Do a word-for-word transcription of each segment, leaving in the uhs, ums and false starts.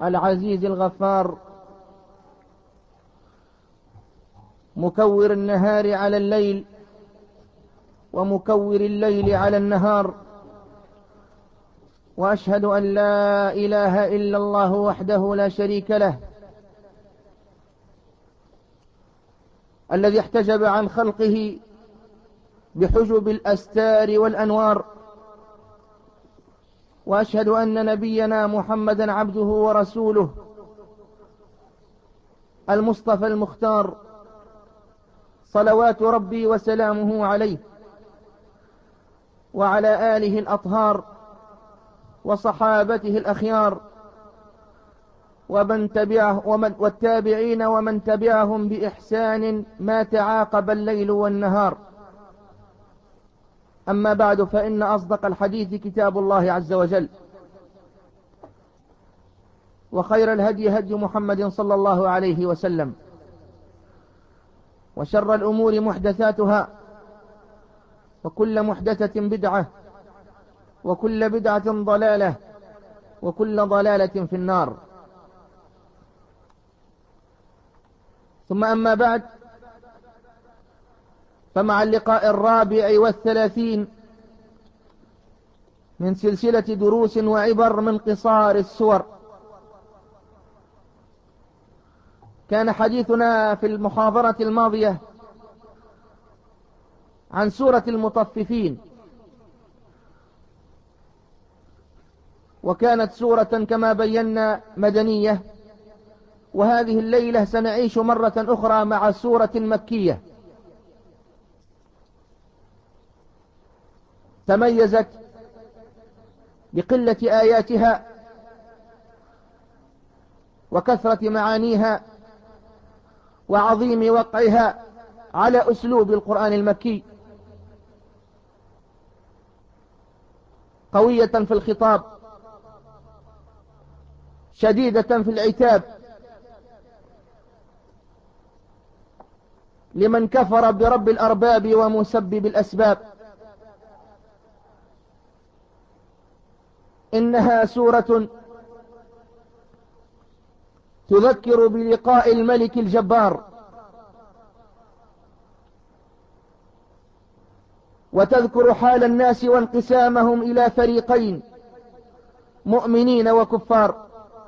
العزيز الغفار، مكور النهار على الليل ومكور الليل على النهار، وأشهد أن لا إله إلا الله وحده لا شريك له، الذي احتجب عن خلقه بحجب الأستار والأنوار. وأشهد أن نبينا محمدا عبده ورسوله المصطفى المختار، صلوات ربي وسلامه عليه وعلى آله الأطهار وصحابته الأخيار ومن تبعه ومن والتابعين ومن تبعهم بإحسان ما تعاقب الليل والنهار. أما بعد، فإن أصدق الحديث كتاب الله عز وجل، وخير الهدي هدي محمد صلى الله عليه وسلم، وشر الأمور محدثاتها، وكل محدثة بدعة، وكل بدعة ضلالة، وكل ضلالة في النار. ثم أما بعد، فمع اللقاء الرابع والثلاثين من سلسلة دروس وعبر من قصار السور، كان حديثنا في المحاضرة الماضية عن سورة المطففين، وكانت سورة كما بينا مدنية. وهذه الليلة سنعيش مرة أخرى مع سورة مكية تميزت بقلة آياتها وكثرة معانيها وعظيم وقعها على أسلوب القرآن المكي، قوية في الخطاب، شديدة في العتاب لمن كفر برب الأرباب ومسبب الأسباب. إنها سورة تذكر بلقاء الملك الجبار، وتذكر حال الناس وانقسامهم إلى فريقين، مؤمنين وكفار.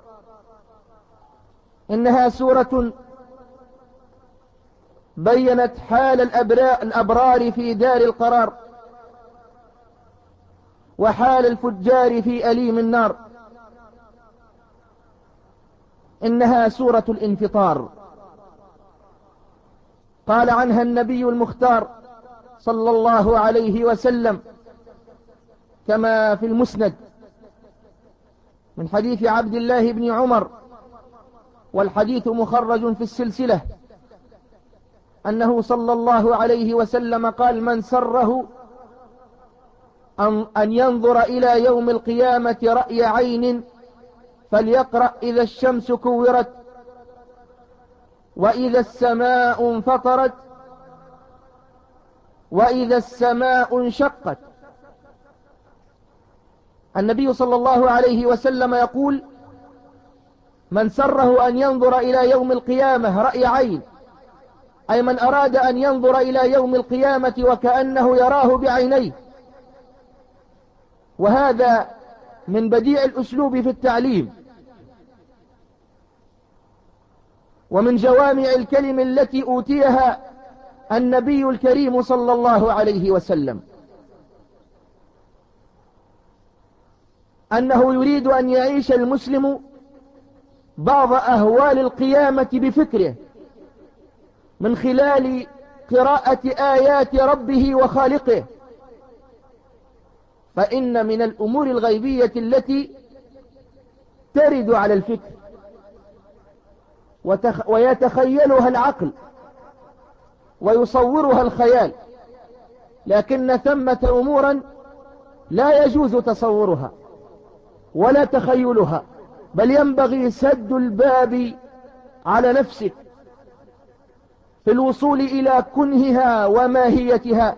إنها سورة بيّنت حال الأبرار في دار القرار، وحال الفجار في أليم النار. إنها سورة الانفطار، قال عنها النبي المختار صلى الله عليه وسلم كما في المسند من حديث عبد الله بن عمر، والحديث مخرج في السلسلة، أنه صلى الله عليه وسلم قال: من سره أن ينظر إلى يوم القيامة رأي عين فليقرأ إذا الشمس كورت، وإذا السماء انفطرت، وإذا السماء انشقت. النبي صلى الله عليه وسلم يقول: من سره أن ينظر إلى يوم القيامة رأي عين، أي من أراد أن ينظر إلى يوم القيامة وكأنه يراه بعينيه. وهذا من بديع الأسلوب في التعليم، ومن جوامع الكلم التي أوتيها النبي الكريم صلى الله عليه وسلم، أنه يريد أن يعيش المسلم بعض أهوال القيامة بفكره من خلال قراءة آيات ربه وخالقه. فإن من الأمور الغيبية التي ترد على الفكر ويتخيلها العقل ويصورها الخيال، لكن ثمة أمورا لا يجوز تصورها ولا تخيلها، بل ينبغي سد الباب على نفسك في الوصول إلى كنهها وماهيتها،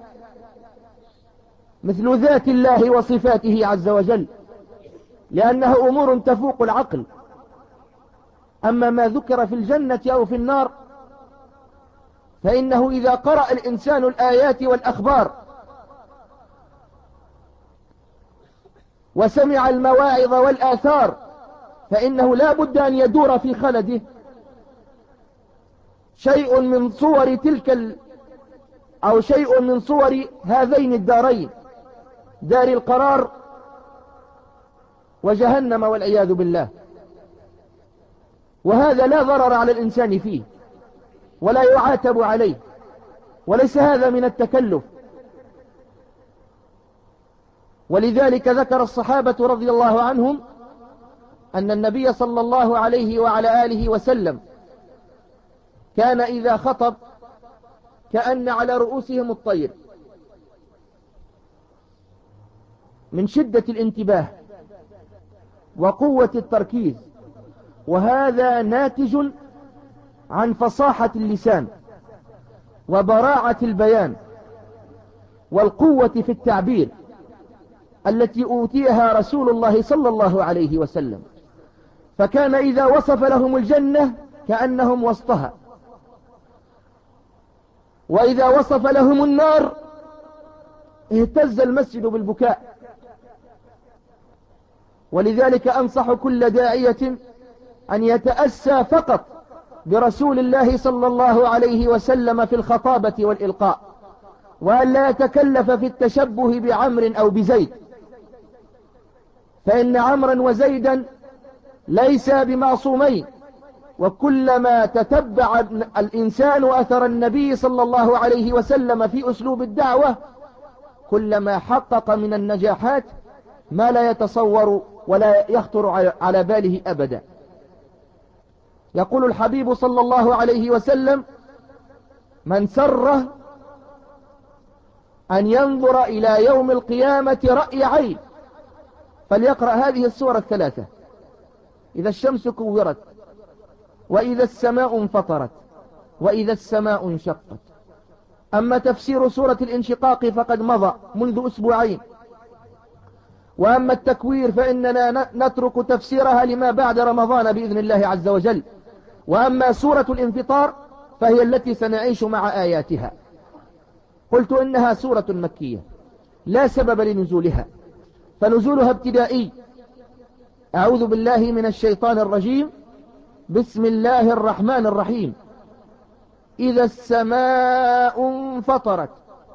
مثل ذات الله وصفاته عز وجل، لأنها أمور تفوق العقل أما ما ذكر في الجنة أو في النار فإنه إذا قرأ الإنسان الآيات والأخبار وسمع المواعظ والآثار فإنه لا بد أن يدور في خلده شيء من صور تلك ال... أو شيء من صور هذين الدارين، دار القرار وجهنم والعياذ بالله. وهذا لا ضرر على الإنسان فيه ولا يعاتب عليه، وليس هذا من التكلف. ولذلك ذكر الصحابة رضي الله عنهم أن النبي صلى الله عليه وعلى آله وسلم كان إذا خطب كأن على رؤوسهم الطير من شدة الانتباه وقوة التركيز، وهذا ناتج عن فصاحة اللسان وبراعة البيان والقوة في التعبير التي أوتيها رسول الله صلى الله عليه وسلم. فكان إذا وصف لهم الجنة كأنهم وسطها، وإذا وصف لهم النار اهتز المسجد بالبكاء. ولذلك أنصح كل داعية أن يتأسى فقط برسول الله صلى الله عليه وسلم في الخطابة والإلقاء، وأن لا يتكلف في التشبه بعمر أو بزيد، فإن عمرا وزيدا ليس بمعصومين، وكلما تتبع الإنسان أثر النبي صلى الله عليه وسلم في أسلوب الدعوة كلما حقق من النجاحات ما لا يتصور ولا يخطر على باله أبدا. يقول الحبيب صلى الله عليه وسلم: من سره أن ينظر إلى يوم القيامة رأي عين فليقرأ هذه السورة الثلاثة: إذا الشمس كورت، وإذا السماء انفطرت، وإذا السماء انشقت. أما تفسير سورة الانشقاق فقد مضى منذ أسبوعين، وأما التكوير فإننا نترك تفسيرها لما بعد رمضان بإذن الله عز وجل. وأما سورة الانفطار فهي التي سنعيش مع آياتها. قلت إنها سورة مكية لا سبب لنزولها، فنزولها ابتدائي. أعوذ بالله من الشيطان الرجيم. بسم الله الرحمن الرحيم. إذا السماء انفطرت.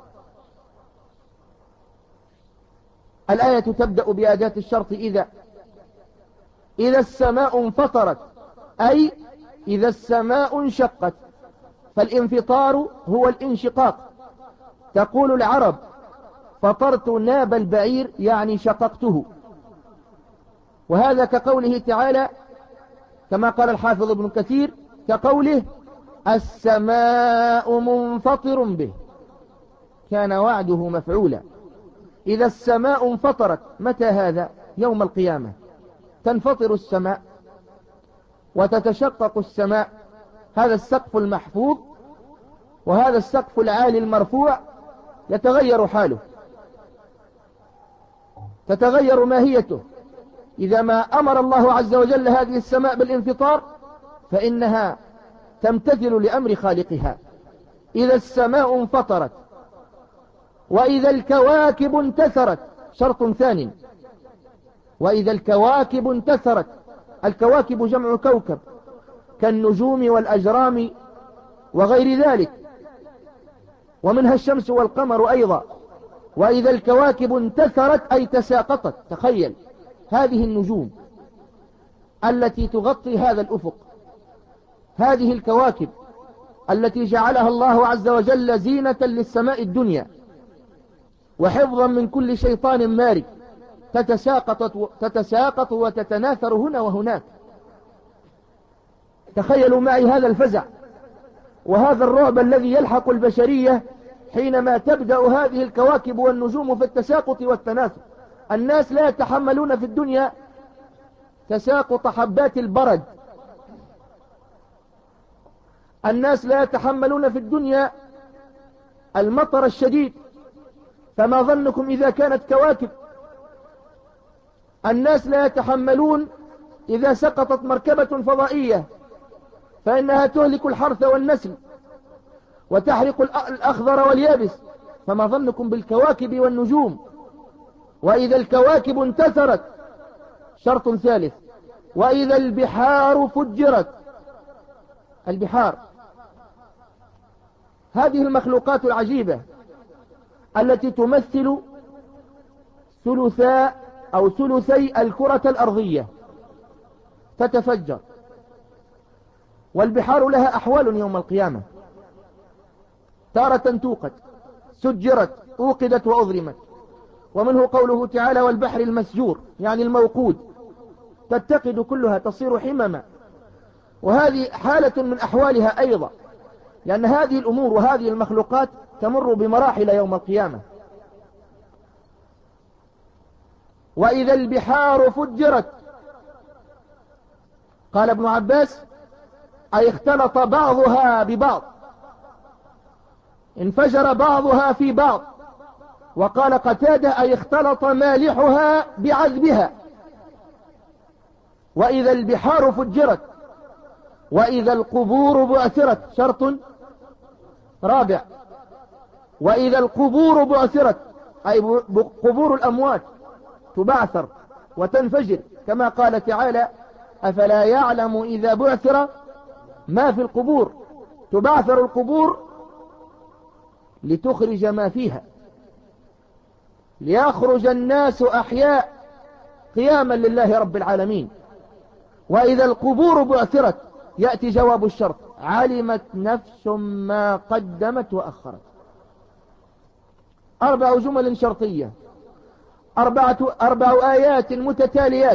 الآية تبدأ بأداة الشرط إذا. إذا السماء انفطرت أي إذا السماء انشقت، فالانفطار هو الانشقاق. تقول العرب: فطرت ناب البعير، يعني شققته. وهذا كقوله تعالى كما قال الحافظ ابن كثير كقوله: السماء منفطر به، كان وعده مفعولا. إذا السماء انفطرت، متى هذا؟ يوم القيامة تنفطر السماء وتتشقق السماء. هذا السقف المحفوظ وهذا السقف العالي المرفوع يتغير حاله، تتغير ماهيته. إذا ما أمر الله عز وجل هذه السماء بالانفطار فإنها تمتثل لأمر خالقها. إذا السماء انفطرت وإذا الكواكب انتثرت، شرط ثاني: وإذا الكواكب انتثرت. الكواكب جمع كوكب كالنجوم والأجرام وغير ذلك، ومنها الشمس والقمر أيضا. وإذا الكواكب انتثرت أي تساقطت. تخيل هذه النجوم التي تغطي هذا الأفق، هذه الكواكب التي جعلها الله عز وجل زينة للسماء الدنيا وحفظا من كل شيطان مارد، تتساقط, تتساقط وتتناثر هنا وهناك. تخيلوا معي هذا الفزع وهذا الرعب الذي يلحق البشرية حينما تبدأ هذه الكواكب والنجوم في التساقط والتناثر. الناس لا يتحملون في الدنيا تساقط حبات البرد، الناس لا يتحملون في الدنيا المطر الشديد، فما ظنكم إذا كانت كواكب؟ الناس لا يتحملون إذا سقطت مركبة فضائية فإنها تهلك الحرث والنسل وتحرق الأخضر واليابس، فما ظنكم بالكواكب والنجوم؟ وإذا الكواكب انتثرت، شرط ثالث، وإذا البحار فجرت. البحار هذه المخلوقات العجيبة التي تمثل ثلثاء أو ثلثي الكرة الأرضية تتفجر، والبحار لها أحوال يوم القيامة، تارة توقد، سجرت، أوقدت وأظلمت. ومنه قوله تعالى: والبحر المسجور، يعني الموقود، تتقد كلها، تصير حمما. وهذه حالة من أحوالها أيضا، لأن هذه الأمور وهذه المخلوقات تمر بمراحل يوم القيامة. وإذا البحار فجرت، قال ابن عباس: أي اختلط بعضها ببعض، انفجر بعضها في بعض. وقال قتادة: أي اختلط مالحها بعذبها. وإذا البحار فجرت، وإذا القبور بعثرت، شرط رابع، وإذا القبور بعثرت، أي قبور الأموات تبعثر وتنفجر، كما قال تعالى: أفلا يعلم إذا بعثر ما في القبور. تبعثر القبور لتخرج ما فيها، ليخرج الناس أحياء قياما لله رب العالمين. وإذا القبور بعثرت، يأتي جواب الشرط: علمت نفس ما قدمت وأخرت. أربع جمل شرطية، أربعة أربع آيات متتاليات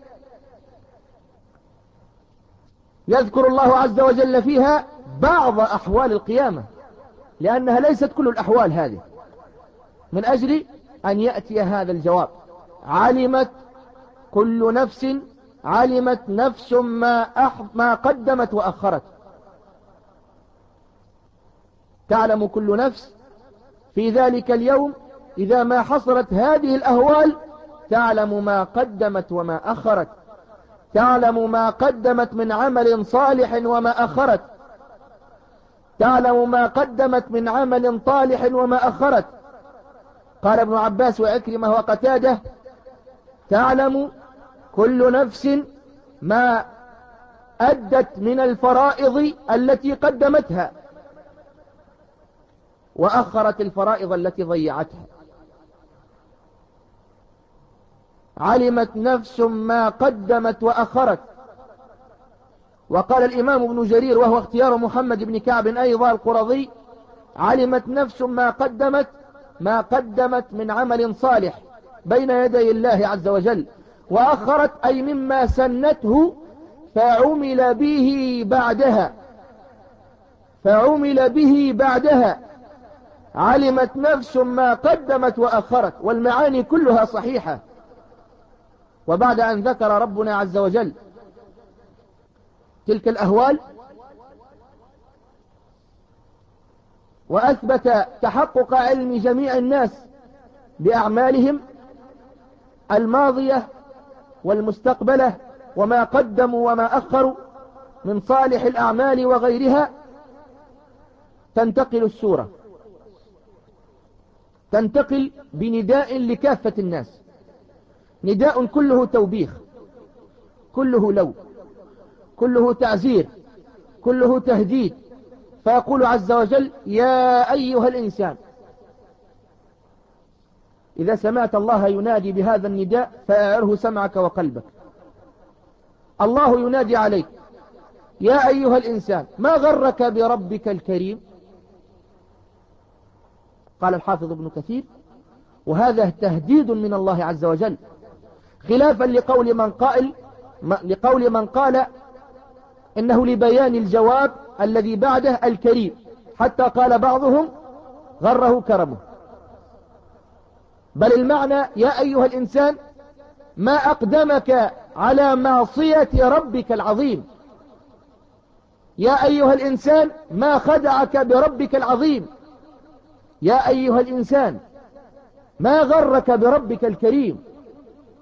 يذكر الله عز وجل فيها بعض أحوال القيامة، لأنها ليست كل الأحوال هذه، من أجل أن يأتي هذا الجواب: علمت كل نفس، علمت نفس ما, أح... ما قدمت وأخرت. تعلم كل نفس في ذلك اليوم إذا ما حصلت هذه الأهوال، تعلم ما قدمت وما أخرت، تعلم ما قدمت من عمل صالح وما أخرت، تعلم ما قدمت من عمل طالح وما أخرت. قال ابن عباس وعكرمة وقتادة: تعلم كل نفس ما أدت من الفرائض التي قدمتها، وأخرت الفرائض التي ضيعتها. علمت نفس ما قدمت وأخرت. وقال الإمام ابن جرير، وهو اختيار محمد بن كعب أيضا القرظي: علمت نفس ما قدمت ما قدمت من عمل صالح بين يدي الله عز وجل، وأخرت أي مما سنته فعمل به بعدها، فعمل به بعدها. علمت نفس ما قدمت وأخرت، والمعاني كلها صحيحة. وبعد أن ذكر ربنا عز وجل تلك الأهوال وأثبت تحقق علم جميع الناس بأعمالهم الماضية والمستقبلة وما قدموا وما أخروا من صالح الأعمال وغيرها، تنتقل السورة، تنتقل بنداء لكافة الناس، نداء كله توبيخ، كله لو، كله تعزير، كله تهديد. فيقول عز وجل: يا أيها الإنسان. إذا سمعت الله ينادي بهذا النداء فأعره سمعك وقلبك. الله ينادي عليك: يا أيها الإنسان، ما غرك بربك الكريم؟ قال الحافظ ابن كثير: وهذا تهديد من الله عز وجل، خلافا لقول من قائل لقول من قال إنه لبيان الجواب الذي بعده الكريم، حتى قال بعضهم: غره كرمه. بل المعنى: يا أيها الإنسان، ما أقدمك على معصية ربك العظيم. يا أيها الإنسان، ما خدعك بربك العظيم. يا أيها الإنسان، ما غرك بربك الكريم.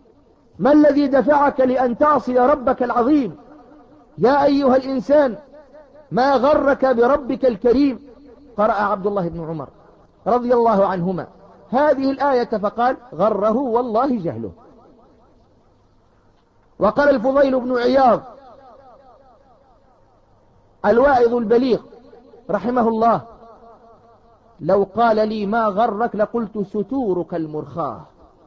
ما الذي دفعك لأن تعصي ربك العظيم؟ يا أيها الإنسان، ما غرك بربك الكريم؟ قرأ عبد الله بن عمر رضي الله عنهما هذه الآية فقال غره والله جهله. وقال الفضيل بن عياض الواعظ البليغ رحمه الله لو قال لي ما غرك لقلت ستورك المرخاه.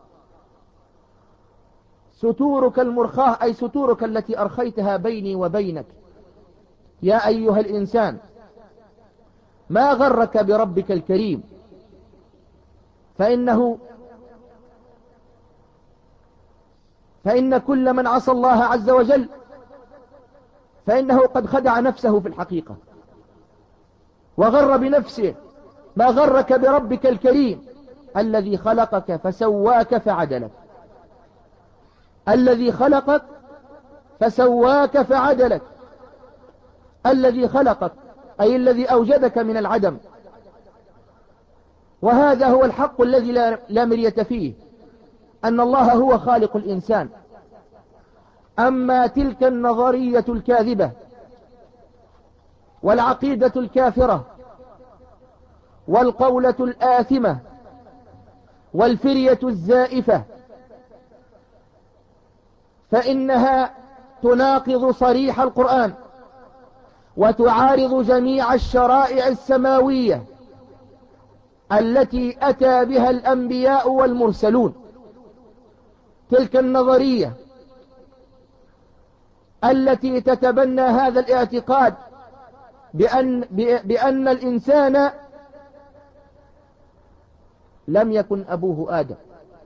ستورك المرخاه أي ستورك التي أرخيتها بيني وبينك. يا أيها الإنسان ما غرك بربك الكريم، فإنه فإن كل من عصى الله عز وجل فإنه قد خدع نفسه في الحقيقة وغر بنفسه. ما غرك بربك الكريم الذي خلقك فسواك فعدلك، الذي خلقك فسواك فعدلك، الذي خلقك أي الذي أوجدك من العدم. وهذا هو الحق الذي لا مرية فيه، أن الله هو خالق الإنسان. أما تلك النظرية الكاذبة والعقيدة الكافرة والقولة الآثمة والفرية الزائفة فإنها تناقض صريح القرآن وتعارض جميع الشرائع السماوية التي أتى بها الأنبياء والمرسلون. تلك النظرية التي تتبنى هذا الاعتقاد بأن, بأن الإنسان لم يكن أبوه آدم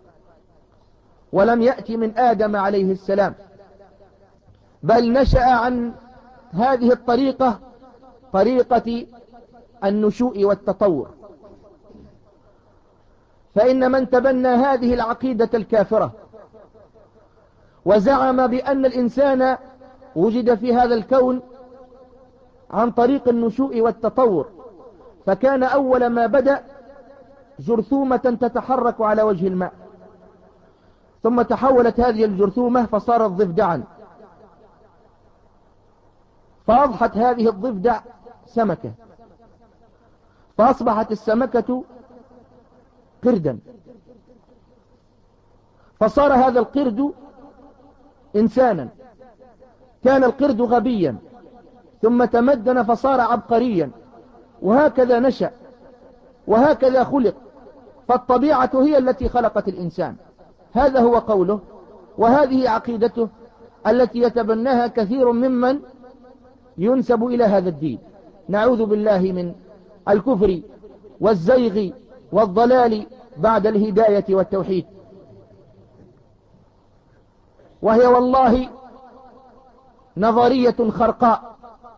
ولم يأتي من آدم عليه السلام، بل نشأ عن هذه الطريقة طريقة النشوء والتطور. فإن من تبنى هذه العقيدة الكافرة وزعم بأن الإنسان وجد في هذا الكون عن طريق النشوء والتطور، فكان أول ما بدأ جرثومة تتحرك على وجه الماء، ثم تحولت هذه الجرثومة فصارت ضفدعا، فأضحت هذه الضفدع سمكة، فأصبحت السمكة قردا، فصار هذا القرد إنسانا. كان القرد غبيا ثم تمدن فصار عبقريا، وهكذا نشأ وهكذا خلق. فالطبيعة هي التي خلقت الإنسان. هذا هو قوله، وهذه عقيدته التي يتبناها كثير ممن ينسب إلى هذا الدين. نعوذ بالله من الكفر والزيغ والضلال بعد الهداية والتوحيد. وهي والله نظرية خرقاء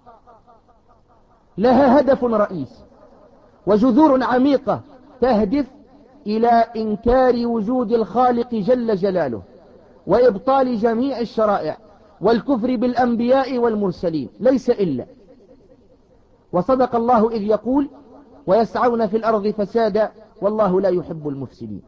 لها هدف رئيس وجذور عميقة تهدف إلى إنكار وجود الخالق جل جلاله وإبطال جميع الشرائع والكفر بالأنبياء والمرسلين، ليس إلا. وصدق الله إذ يقول ويسعون في الأرض فسادا والله لا يحب المفسدين.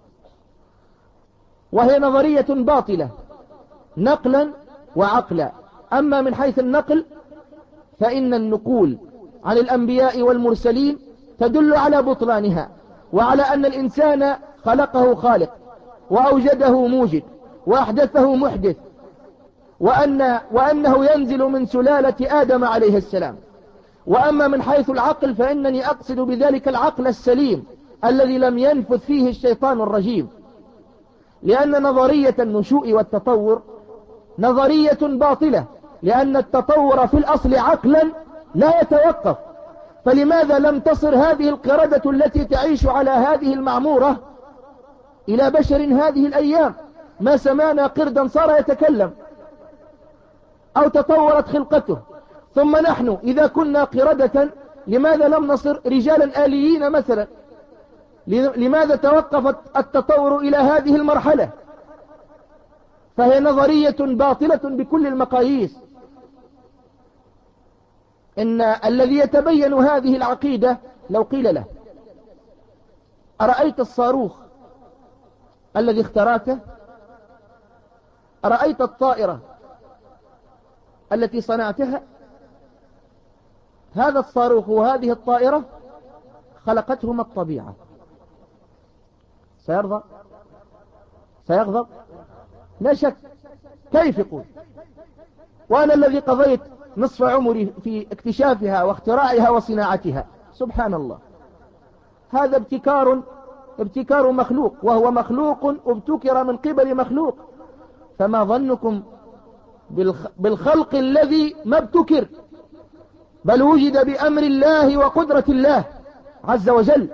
وهي نظرية باطلة نقلا وعقلا. أما من حيث النقل فإن النقول عن الأنبياء والمرسلين تدل على بطلانها، وعلى أن الإنسان خلقه خالق وأوجده موجد وأحدثه محدث، وأن وأنه ينزل من سلالة آدم عليه السلام. وأما من حيث العقل فإنني أقصد بذلك العقل السليم الذي لم ينفذ فيه الشيطان الرجيم، لأن نظرية النشوء والتطور نظرية باطلة، لأن التطور في الأصل عقلا لا يتوقف. فلماذا لم تصر هذه القردة التي تعيش على هذه المعمورة إلى بشر هذه الأيام؟ ما سمعنا قردا صار يتكلم أو تطورت خلقته. ثم نحن إذا كنا قردة لماذا لم نصر رجالا آليين مثلا؟ لماذا توقفت التطور إلى هذه المرحلة؟ فهي نظرية باطلة بكل المقاييس. إن الذي يتبين هذه العقيدة لو قيل له أرأيت الصاروخ الذي اخترعته؟ أرأيت الطائرة التي صنعتها؟ هذا الصاروخ وهذه الطائرة خلقتهما الطبيعة، سيرضى؟ سيغضب؟ لا شك. كيف يقول وأنا الذي قضيت نصف عمري في اكتشافها واختراعها وصناعتها؟ سبحان الله. هذا ابتكار ابتكار مخلوق، وهو مخلوق ابتكر من قبل مخلوق، فما ظنكم بالخلق الذي ما ابتكر بل وجد بأمر الله وقدرة الله عز وجل؟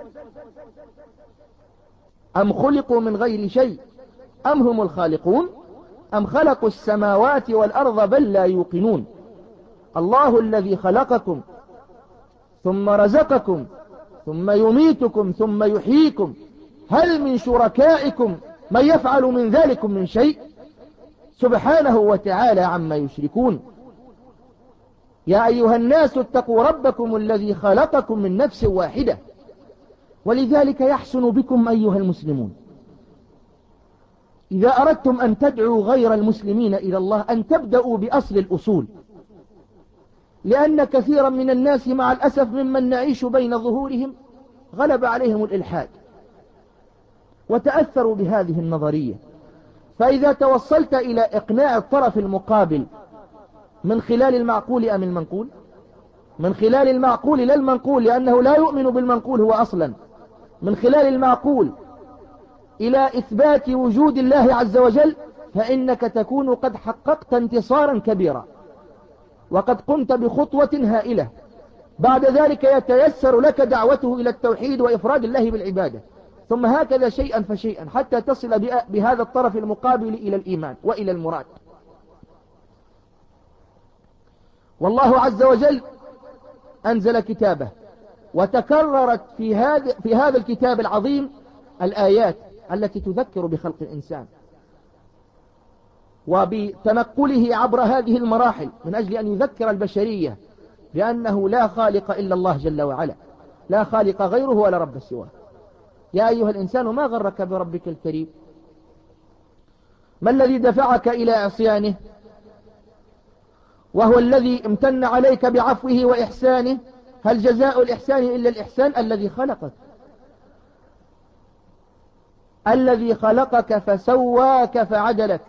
أم خلقوا من غير شيء أم هم الخالقون أم خلقوا السماوات والأرض بل لا يوقنون. الله الذي خلقكم ثم رزقكم ثم يميتكم ثم يحييكم، هل من شركائكم من يفعل من ذلكم من شيء؟ سبحانه وتعالى عما يشركون. يا أيها الناس اتقوا ربكم الذي خلقكم من نفس واحدة. ولذلك يحسن بكم أيها المسلمون إذا أردتم أن تدعوا غير المسلمين إلى الله أن تبدأوا بأصل الأصول، لأن كثيرا من الناس مع الأسف ممن نعيش بين ظهورهم غلب عليهم الإلحاد وتأثروا بهذه النظرية. فإذا توصلت إلى إقناع الطرف المقابل من خلال المعقول أم المنقول؟ من خلال المعقول لا المنقول، لأنه لا يؤمن بالمنقول هو أصلا. من خلال المعقول إلى إثبات وجود الله عز وجل، فإنك تكون قد حققت انتصارا كبيرا وقد قمت بخطوة هائلة. بعد ذلك يتيسر لك دعوته إلى التوحيد وإفراد الله بالعبادة، ثم هكذا شيئا فشيئا حتى تصل بهذا الطرف المقابل إلى الإيمان وإلى المراد. والله عز وجل أنزل كتابه، وتكررت في هذا في هذا الكتاب العظيم الآيات التي تذكر بخلق الإنسان وبتنقله عبر هذه المراحل من أجل أن يذكر البشرية بأنه لا خالق إلا الله جل وعلا، لا خالق غيره ولا رب سواه. يا أيها الإنسان ما غرك بربك الكريم؟ ما الذي دفعك إلى عصيانه وهو الذي امتن عليك بعفوه وإحسانه؟ هل جزاء الإحسان إلا الإحسان؟ الذي خلقك الذي خلقك فسواك فعدلك.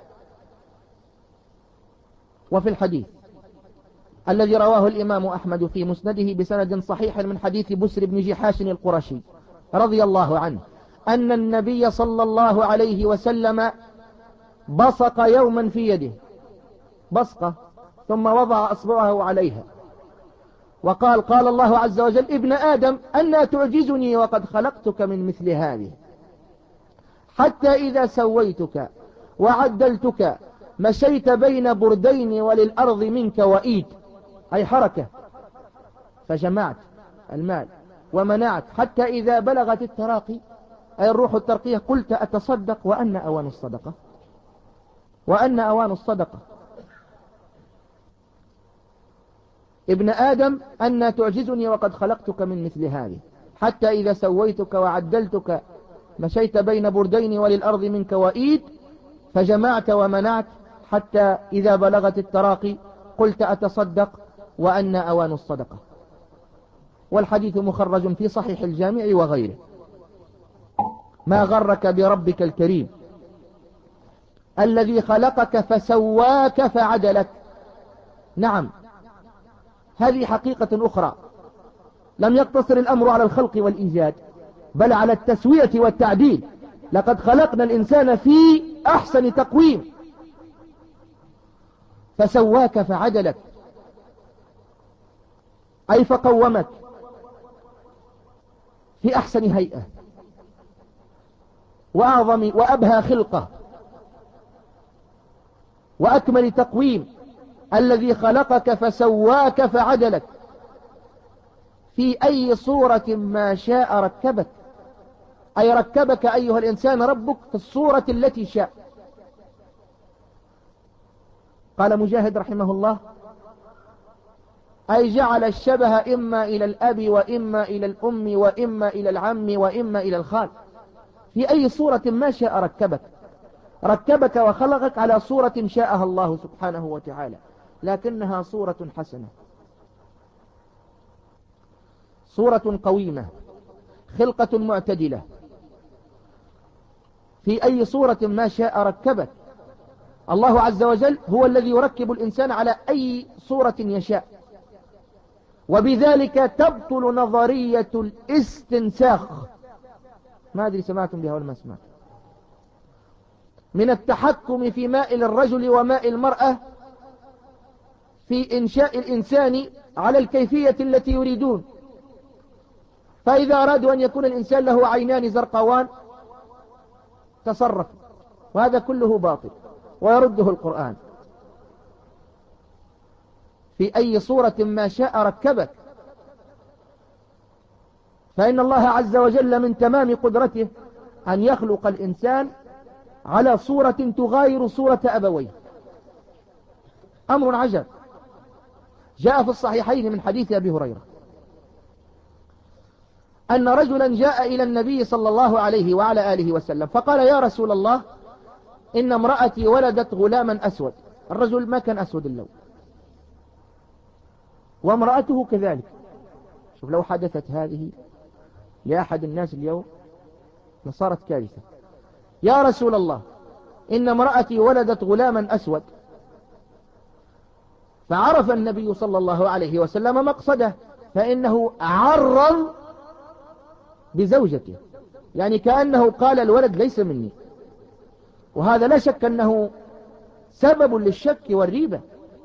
وفي الحديث الذي رواه الإمام أحمد في مسنده بسند صحيح من حديث بسر بن جحاش القرشي رضي الله عنه أن النبي صلى الله عليه وسلم بصق يوما في يده بصقة ثم وضع أصبعه عليها وقال: قال الله عز وجل: ابن آدم أنى تعجزني وقد خلقتك من مثل هذه، حتى إذا سويتك وعدلتك مشيت بين بردين وللأرض منك وإيد، أي حركة، فجمعت المال ومنعت حتى إذا بلغت التراقي أي الروح الترقية قلت أتصدق وأن أوان الصدقة وأن أوان الصدقة. ابن آدم أنى تعجزني وقد خلقتك من مثل هذه، حتى إذا سويتك وعدلتك مشيت بين بردين وللأرض منك وإيد، فجمعت ومنعت حتى إذا بلغت التراقي قلت أتصدق وأن أوان الصدقة. والحديث مخرج في صحيح الجامع وغيره. ما غرك بربك الكريم الذي خلقك فسواك فعدلك. نعم، هذه حقيقة أخرى، لم يقتصر الأمر على الخلق والإيجاد بل على التسوية والتعديل. لقد خلقنا الإنسان في أحسن تقويم، فسواك فعدلك أي فقومك في أحسن هيئة وأعظم وأبهى خلقة وأكمل تقويم. الذي خلقك فسواك فعدلك في أي صورة ما شاء ركبك، أي ركبك أيها الإنسان ربك في الصورة التي شاء. قال مجاهد رحمه الله: أي جعل الشبه إما إلى الأب وإما إلى الأم وإما إلى العم وإما إلى الخال، في أي صورة ما شاء ركبك ركبك وخلقك على صورة شاءها الله سبحانه وتعالى، لكنها صورة حسنة صورة قويمة، خلقة معتدلة، في أي صورة ما شاء ركبك. الله عز وجل هو الذي يركب الإنسان على أي صورة يشاء، وبذلك تبطل نظرية الاستنساخ. ما أدري سمعتم بها ولا ما سمعتم؟ من التحكم في مائل الرجل ومائل المرأة في إنشاء الإنسان على الكيفية التي يريدون. فإذا أرادوا أن يكون الإنسان له عينان زرقاوان تصرف، وهذا كله باطل ويرده القرآن. في أي صورة ما شاء ركبك، فإن الله عز وجل من تمام قدرته أن يخلق الإنسان على صورة تغاير صورة أبويه. أمر عجب. جاء في الصحيحين من حديث أبي هريرة أن رجلا جاء إلى النبي صلى الله عليه وعلى آله وسلم فقال: يا رسول الله، إن امرأتي ولدت غلاما أسود. الرجل ما كان أسود اللون، وامرأته كذلك. شوف لو حدثت هذه لأحد الناس اليوم لصارت كارثة. يا رسول الله، إن امرأتي ولدت غلاما أسود. فعرف النبي صلى الله عليه وسلم مقصده، فإنه عرض بزوجته، يعني كأنه قال الولد ليس مني. وهذا لا شك أنه سبب للشك والريبة.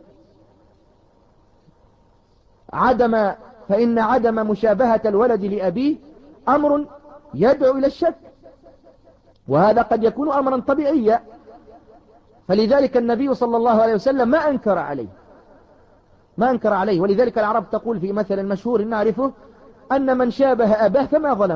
عدم فإن عدم مشابهة الولد لأبيه أمر يدعو إلى الشك، وهذا قد يكون أمرا طبيعيا. فلذلك النبي صلى الله عليه وسلم ما أنكر عليه ما أنكر عليه ولذلك العرب تقول في مثل مشهور نعرفه: أن من شابه أباه فما ظلم.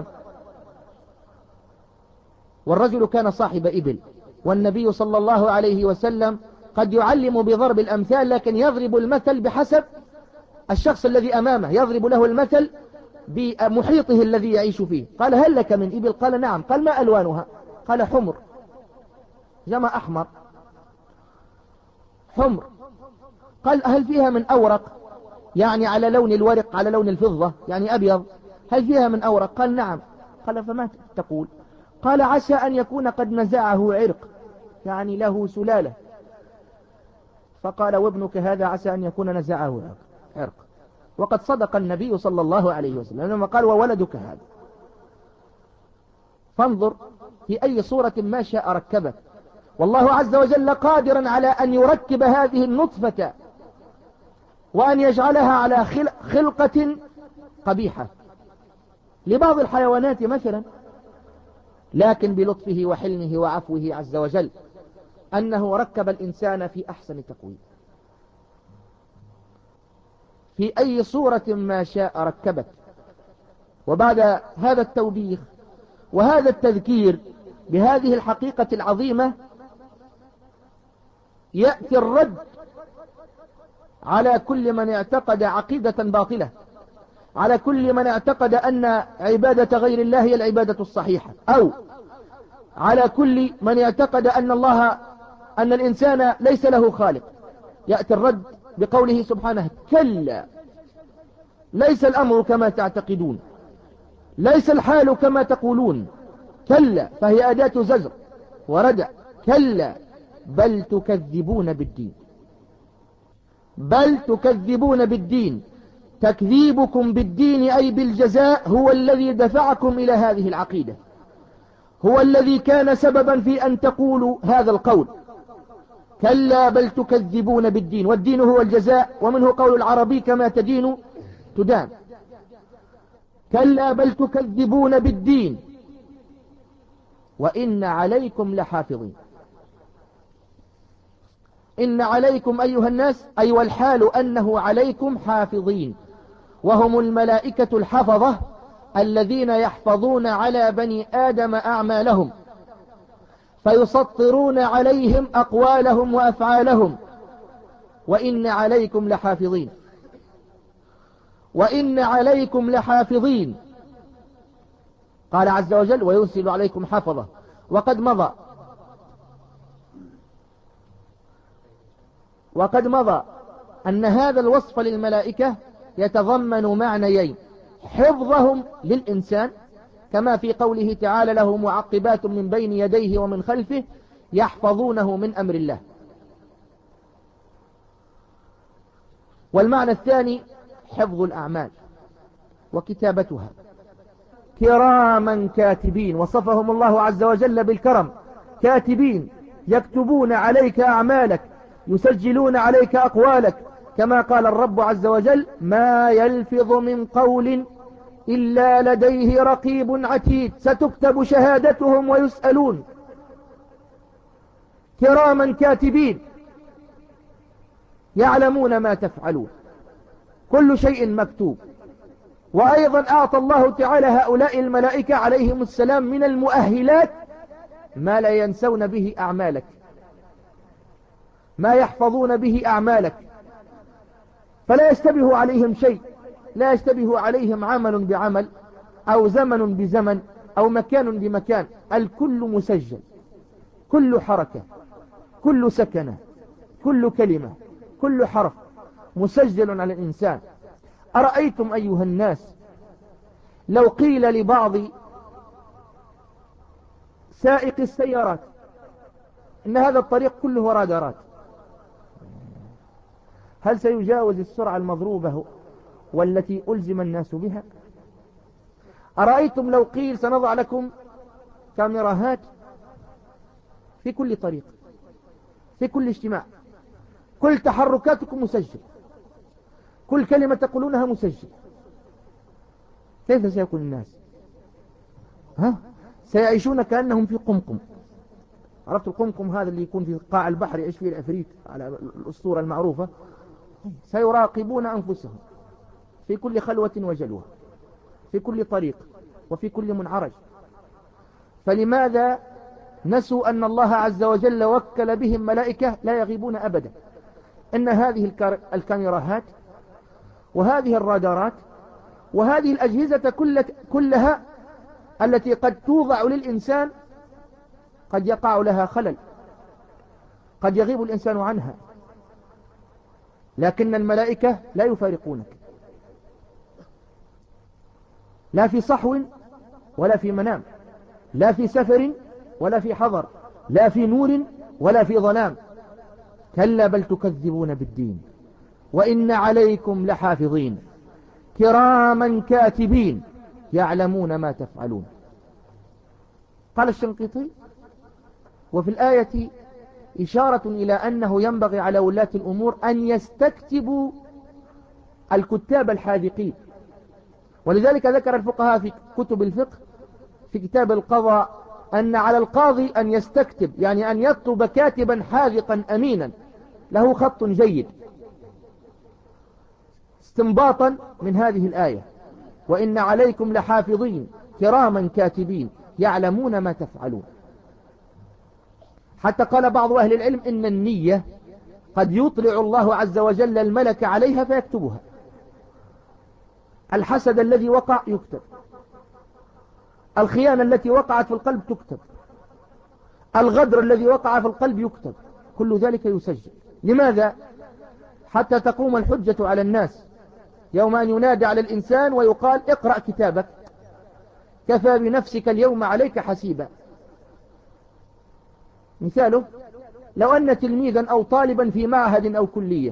والرجل كان صاحب إبل، والنبي صلى الله عليه وسلم قد يعلم بضرب الأمثال، لكن يضرب المثل بحسب الشخص الذي أمامه، يضرب له المثل بمحيطه الذي يعيش فيه. قال: هل لك من إبل؟ قال: نعم. قال: ما ألوانها؟ قال: حمر. جمع أحمر، حمر. قال: هل فيها من أورق؟ يعني على لون الورق، على لون الفضة، يعني أبيض. هل فيها من أورق؟ قال: نعم. قال: فما تقول؟ قال: عسى أن يكون قد نزعه عرق، يعني له سلالة. فقال: وابنك هذا عسى أن يكون نزعه عرق. وقد صدق النبي صلى الله عليه وسلم لما قال: وولدك هذا. فانظر في أي صورة ما شاء ركبك. والله عز وجل قادر على أن يركب هذه النطفة وأن يجعلها على خلقة قبيحة لبعض الحيوانات مثلا، لكن بلطفه وحلمه وعفوه عز وجل أنه ركب الإنسان في أحسن تقويم. في أي صورة ما شاء ركبك. وبعد هذا التوبيخ وهذا التذكير بهذه الحقيقة العظيمة يأتي الرد على كل من اعتقد عقيدة باطلة، على كل من اعتقد أن عبادة غير الله هي العبادة الصحيحة، أو على كل من اعتقد أن الله أن الإنسان ليس له خالق. يأتي الرد بقوله سبحانه: كلا، ليس الأمر كما تعتقدون، ليس الحال كما تقولون. كلا، فهي أداة زجر وردع. كلا، بل تكذبون بالدين، بل تكذبون بالدين. تكذيبكم بالدين أي بالجزاء هو الذي دفعكم إلى هذه العقيدة، هو الذي كان سببا في أن تقولوا هذا القول. كلا بل تكذبون بالدين، والدين هو الجزاء، ومنه قول العربي: كما تدين تدان. كلا بل تكذبون بالدين وإن عليكم لحافظين. إن عليكم أيها الناس، أي والحال أنه عليكم حافظين، وهم الملائكة الحفظة الذين يحفظون على بني آدم أعمالهم فيسطرون عليهم أقوالهم وأفعالهم. وإن عليكم لحافظين، وإن عليكم لحافظين. قال عز وجل: ويرسل عليكم حفظة. وقد مضى وقد مضى أن هذا الوصف للملائكة يتضمن معنيين: حفظهم للإنسان، كما في قوله تعالى له معقبات من بين يديه ومن خلفه يحفظونه من أمر الله. والمعنى الثاني حفظ الأعمال وكتابتها، كراما كاتبين، وصفهم الله عز وجل بالكرم، كاتبين يكتبون عليك أعمالك، يسجلون عليك أقوالك، كما قال الرب عز وجل ما يلفظ من قول إلا لديه رقيب عتيد، ستكتب شهادتهم ويسألون. كراما كاتبين يعلمون ما تفعلون، كل شيء مكتوب. وأيضا أعطى الله تعالى هؤلاء الملائكة عليهم السلام من المؤهلات ما لا ينسون به أعمالك، ما يحفظون به أعمالك، فلا يشتبه عليهم شيء، لا يشتبه عليهم عمل بعمل أو زمن بزمن أو مكان بمكان، الكل مسجل، كل حركة، كل سكنة، كل كلمة، كل حرف مسجل على الإنسان. أرأيتم أيها الناس لو قيل لبعض سائق السيارات إن هذا الطريق كله رادارات، هل سيجاوز السرعة المضروبة والتي ألزم الناس بها؟ أرأيتم لو قيل سنضع لكم كاميراهات في كل طريق، في كل اجتماع، كل تحركاتكم مسجل، كل كلمة تقولونها مسجل، كيف سيكون الناس؟ ها؟ سيعيشون كأنهم في قمقم. عرفت القمقم هذا اللي يكون في قاع البحر يعيش فيه العفريت على الأسطورة المعروفة؟ سيراقبون أنفسهم في كل خلوة وجلوة، في كل طريق وفي كل منعرج. فلماذا نسوا أن الله عز وجل وكل بهم ملائكة لا يغيبون أبدا؟ إن هذه الكاميراهات وهذه الرادارات وهذه الأجهزة كلها التي قد توضع للإنسان قد يقع لها خلل، قد يغيب الإنسان عنها، لكن الملائكة لا يفارقونك، لا في صحو ولا في منام، لا في سفر ولا في حضر، لا في نور ولا في ظلام. كلا بل تكذبون بالدين وإن عليكم لحافظين كراما كاتبين يعلمون ما تفعلون. قال الشنقيطي وفي الآية إشارة إلى أنه ينبغي على ولاة الأمور أن يستكتبوا الكتاب الحاذقين، ولذلك ذكر الفقهاء في كتب الفقه في كتاب القضاء أن على القاضي أن يستكتب، يعني أن يطلب كاتبا حاذقا أمينا له خط جيد، استنباطا من هذه الآية وإن عليكم لحافظين كراما كاتبين يعلمون ما تفعلون. حتى قال بعض أهل العلم إن النية قد يطلع الله عز وجل الملك عليها فيكتبها. الحسد الذي وقع يكتب، الخيانة التي وقعت في القلب تكتب، الغدر الذي وقع في القلب يكتب، كل ذلك يسجل. لماذا؟ حتى تقوم الحجة على الناس يوم أن ينادى على الإنسان ويقال اقرأ كتابك كفى بنفسك اليوم عليك حسيبا. مثاله لو أن تلميذا أو طالبا في معهد أو كلية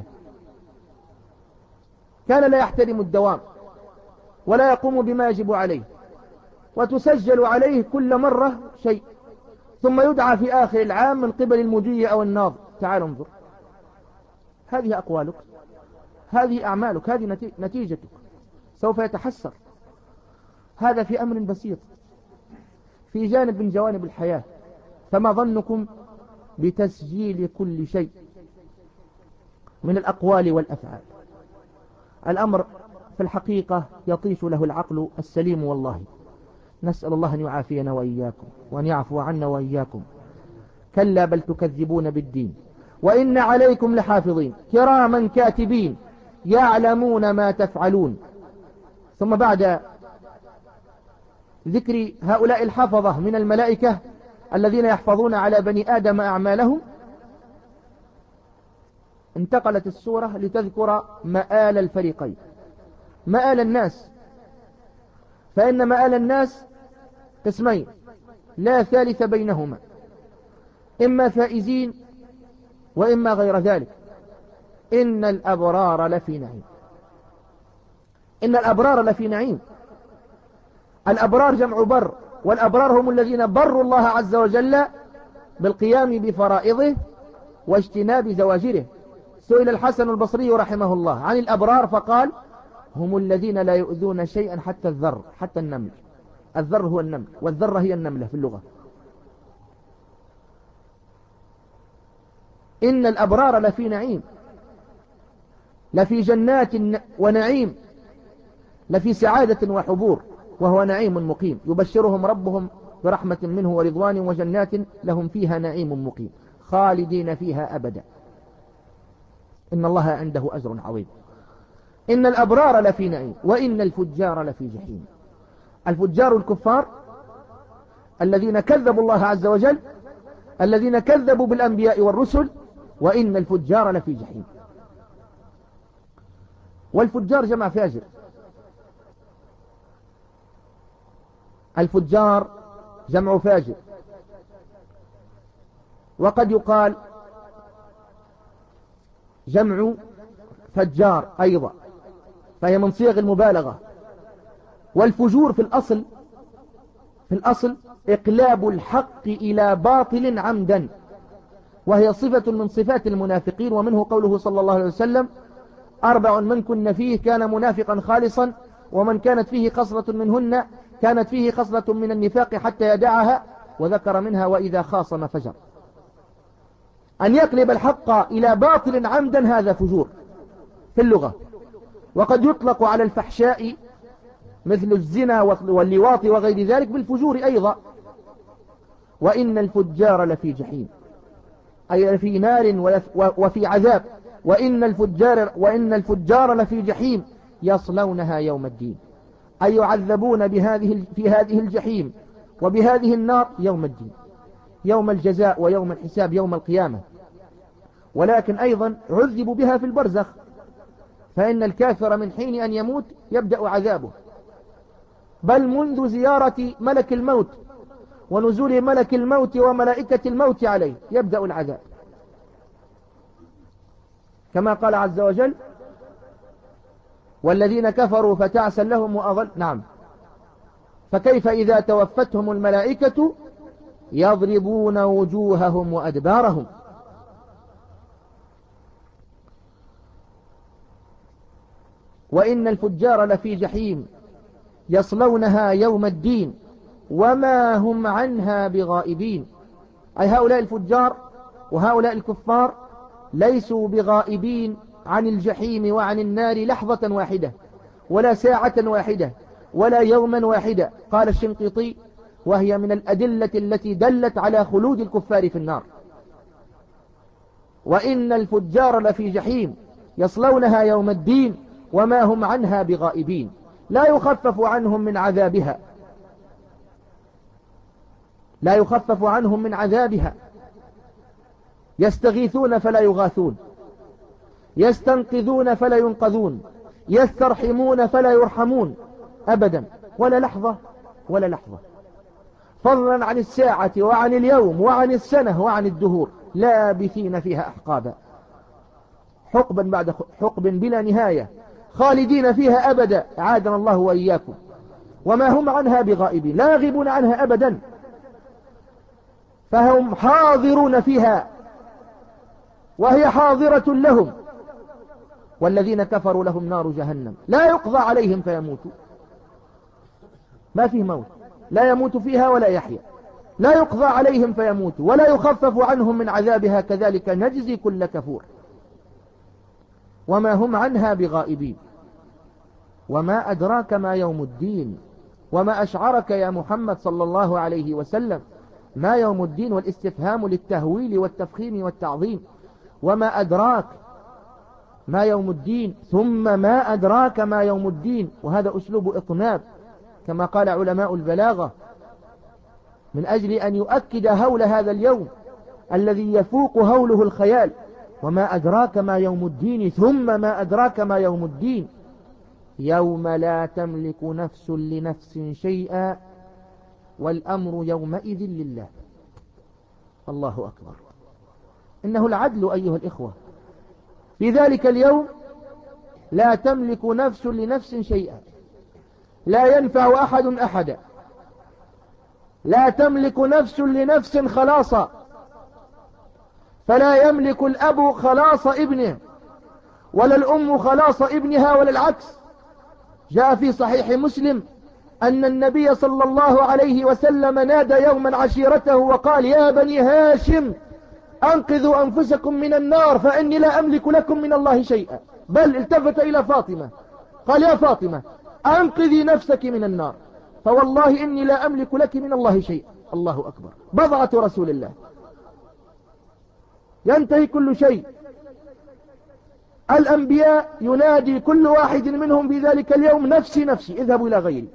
كان لا يحترم الدوام ولا يقوم بما يجب عليه، وتسجل عليه كل مرة شيء، ثم يدعى في آخر العام من قبل المدير أو الناظر تعال انظر، هذه أقوالك، هذه أعمالك، هذه نتيجتك، سوف يتحسر. هذا في أمر بسيط في جانب من جوانب الحياة، فما ظنكم بتسجيل كل شيء من الأقوال والأفعال؟ الأمر في الحقيقة يطيش له العقل السليم والله. نسأل الله أن يعافينا وإياكم وأن يعفو عنا وإياكم. كلا بل تكذبون بالدين وإن عليكم لحافظين كراما كاتبين يعلمون ما تفعلون. ثم بعد ذكر هؤلاء الحفظة من الملائكة الذين يحفظون على بني آدم أعمالهم، انتقلت السورة لتذكر مآل الفريقين، مآل الناس فإن مآل الناس قسمين لا ثالث بينهما، إما فائزين وإما غير ذلك. إن الأبرار لفي نعيم، إن الأبرار لفي نعيم. الأبرار جمع بر، والأبرار هم الذين بروا الله عز وجل بالقيام بفرائضه واجتناب زواجره. سئل الحسن البصري رحمه الله عن الأبرار فقال: هم الذين لا يؤذون شيئا حتى الذر، حتى النمل. الذر هو النمل، والذرة هي النملة في اللغة. إن الأبرار لفي نعيم، لفي جنات ونعيم، لفي سعادة وحبور، وهو نعيم مقيم، يبشرهم ربهم برحمة منه ورضوان وجنات لهم فيها نعيم مقيم خالدين فيها أبدا، إن الله عنده أجر عظيم. إن الأبرار لفي نعيم وإن الفجار لفي جحيم. الفجار الكفار الذين كذبوا الله عز وجل، الذين كذبوا بالأنبياء والرسل، وإن الفجار لفي جحيم. والفجار جمع فاجر. الفجار جمع فاجر، وقد يقال جمع فجار أيضا، فهي من صيغ المبالغة. والفجور في الأصل في الأصل إقلاب الحق إلى باطل عمدا، وهي صفة من صفات المنافقين. ومنه قوله صلى الله عليه وسلم: أربع من كن فيه كان منافقا خالصا، ومن كانت فيه خصلة منهن كانت فيه خصلة من النفاق حتى يدعها، وذكر منها: وإذا خاصم فجر. أن يقلب الحق إلى باطل عمدا هذا فجور في اللغة. وقد يطلق على الفحشاء مثل الزنا واللواط وغير ذلك بالفجور أيضا. وإن الفجار لفي جحيم، أي في نار وفي عذاب. وإن الفجار, وإن الفجار لفي جحيم يصلونها يوم الدين، أي يعذبون بهذه في هذه الجحيم وبهذه النار يوم الدين، يوم الجزاء ويوم الحساب، يوم القيامة. ولكن أيضا عذبوا بها في البرزخ، فإن الكافر من حين أن يموت يبدأ عذابه، بل منذ زيارة ملك الموت ونزول ملك الموت وملائكة الموت عليه يبدأ العذاب، كما قال عز وجل: والذين كفروا فتعسا لهم وأضل. نعم، فكيف إذا توفتهم الملائكة يضربون وجوههم وأدبارهم. وإن الفجار لفي جحيم يصلونها يوم الدين وما هم عنها بغائبين، أي هؤلاء الفجار وهؤلاء الكفار ليسوا بغائبين عن الجحيم وعن النار لحظة واحدة ولا ساعة واحدة ولا يوما واحدة. قال الشنقيطي: وهي من الأدلة التي دلت على خلود الكفار في النار. وإن الفجار لفي جحيم يصلونها يوم الدين وما هم عنها بغائبين، لا يخفف عنهم من عذابها، لا يخفف عنهم من عذابها. يستغيثون فلا يغاثون، يستنقذون فلا ينقذون، يسترحمون فلا يرحمون أبدا، ولا لحظة ولا لحظة، فضلا عن الساعة وعن اليوم وعن السنة وعن الدهور، لابثين فيها أحقابا، حقبا بعد حقب بلا نهاية، خالدين فيها أبدا، عادنا الله وإياكم. وما هم عنها بغائبين، لا يغيبون عنها أبدا، فهم حاضرون فيها وهي حاضرة لهم. والذين كفروا لهم نار جهنم لا يقضى عليهم فيموتوا، ما فيه موت، لا يموت فيها ولا يحيا، لا يقضى عليهم فيموتوا ولا يخفف عنهم من عذابها، كذلك نجزي كل كفور. وما هم عنها بغائبين. وما أدراك ما يوم الدين، وما أشعرك يا محمد صلى الله عليه وسلم ما يوم الدين، والاستفهام للتهويل والتفخيم والتعظيم. وما أدراك ما يوم الدين ثم ما أدراك ما يوم الدين، وهذا أسلوب إطناب كما قال علماء البلاغة، من أجل أن يؤكد هول هذا اليوم الذي يفوق هوله الخيال. وما أدراك ما يوم الدين ثم ما أدراك ما يوم الدين، يوم لا تملك نفس لنفس شيئا والأمر يومئذ لله. الله أكبر. إنه العدل أيها الإخوة. في ذلك اليوم لا تملك نفس لنفس شيئا، لا ينفع أحد أحدا، لا تملك نفس لنفس خلاصا، فلا يملك الأب خلاص ابنه ولا الأم خلاص ابنها ولا العكس. جاء في صحيح مسلم أن النبي صلى الله عليه وسلم نادى يوما عشيرته وقال: يا بني هاشم أنقذوا أنفسكم من النار فإني لا أملك لكم من الله شيئا. بل التفت إلى فاطمة قال: يا فاطمة أنقذي نفسك من النار فوالله إني لا أملك لك من الله شيئا. الله أكبر. بضعة رسول الله. ينتهي كل شيء. الأنبياء ينادي كل واحد منهم في ذلك اليوم: نفسي نفسي، اذهبوا إلى غيري.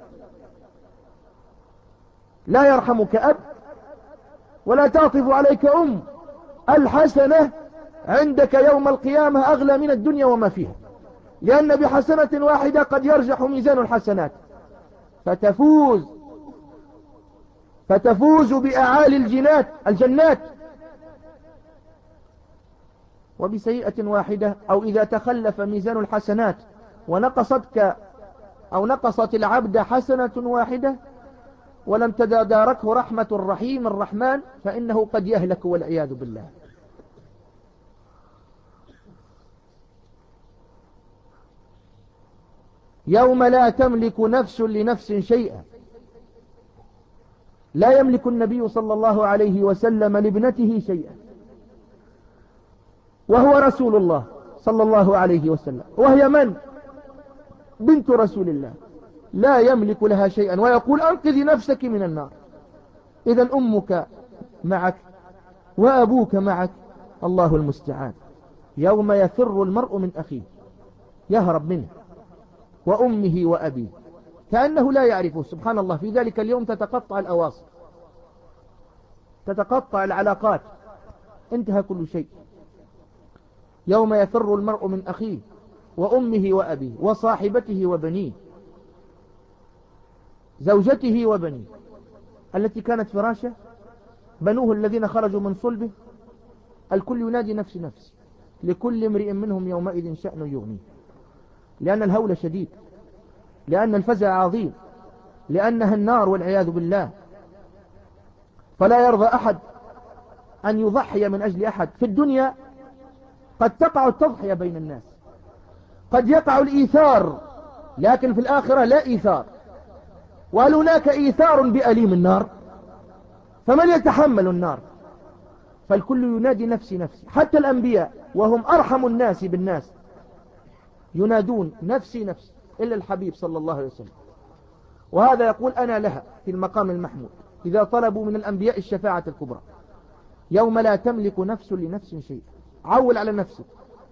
لا يرحمك أب ولا تعطف عليك أم. الحسنة عندك يوم القيامة أغلى من الدنيا وما فيها، لأن بحسنة واحدة قد يرجح ميزان الحسنات فتفوز فتفوز بأعالي الجنات الجنات، وبسيئة واحدة أو إذا تخلف ميزان الحسنات ونقصتك أو نقصت العبد حسنة واحدة ولم تداركه رحمة الرحيم الرحمن فإنه قد يهلك والعياذ بالله. يوم لا تملك نفس لنفس شيئا. لا يملك النبي صلى الله عليه وسلم لابنته شيئا وهو رسول الله صلى الله عليه وسلم، وهي من؟ بنت رسول الله. لا يملك لها شيئا ويقول: أنقذي نفسك من النار. إذن أمك معك وأبوك معك. الله المستعان. يوم يفر المرء من أخيه، يهرب منه، وأمه وأبيه كأنه لا يعرفه. سبحان الله. في ذلك اليوم تتقطع الأواصر، تتقطع العلاقات، انتهى كل شيء. يوم يفر المرء من أخيه وأمه وأبيه وصاحبته وبنيه، زوجته وبنيه التي كانت فراشه، بنوه الذين خرجوا من صلبه. الكل ينادي نفس نفس، لكل امرئ منهم يومئذ شأن يغنيه، لأن الهول شديد، لأن الفزع عظيم، لأنها النار والعياذ بالله. فلا يرضى أحد أن يضحي من أجل أحد. في الدنيا قد تقع التضحية بين الناس، قد يقع الإيثار، لكن في الآخرة لا إيثار. وهل هناك إيثار بأليم النار؟ فمن يتحمل النار؟ فالكل ينادي نفسي نفسي. حتى الأنبياء وهم أرحم الناس بالناس ينادون نفسي نفسي، إلا الحبيب صلى الله عليه وسلم. وهذا يقول: أنا لها في المقام المحمود إذا طلبوا من الأنبياء الشفاعة الكبرى. يوم لا تملك نفس لنفس شيئا. عول على نفسك،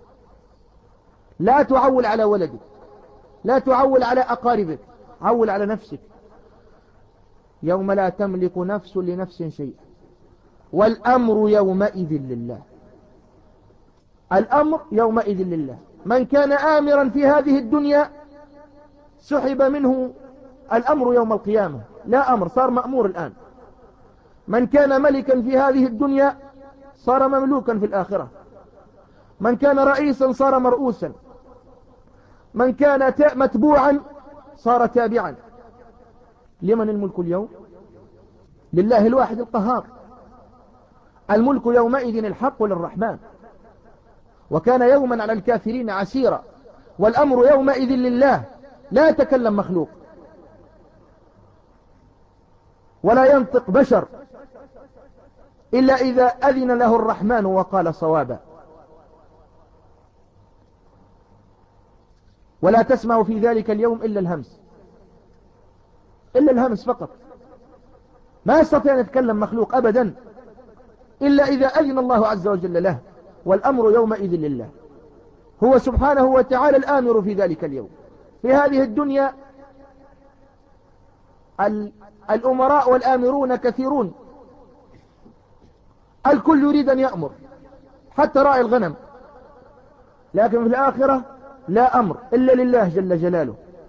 لا تعول على ولدك، لا تعول على أقاربك، عول على نفسك. يوم لا تملك نفس لنفس شيئا والأمر يومئذ لله. الأمر يومئذ لله. من كان آمرا في هذه الدنيا سحب منه الأمر يوم القيامة، لا أمر، صار مأمور الآن. من كان ملكا في هذه الدنيا صار مملوكا في الآخرة. من كان رئيسا صار مرؤوسا. من كان متبوعا صار تابعا. لمن الملك اليوم؟ لله الواحد القهار. الملك يومئذ الحق للرحمن. وكان يوما على الكافرين عسيرا. والأمر يومئذ لله. لا يتكلم مخلوق ولا ينطق بشر إلا إذا أذن له الرحمن وقال صوابا. ولا تسمع في ذلك اليوم إلا الهمس، إلا الهمس فقط. ما يستطيع أن يتكلم مخلوق أبدا إلا إذا أذن الله عز وجل له. والأمر يومئذ لله. هو سبحانه وتعالى الآمر في ذلك اليوم. في هذه الدنيا الأمراء والآمرون كثيرون، الكل يريد أن يأمر حتى راعي الغنم، لكن في الآخرة لا أمر إلا لله جل جلاله.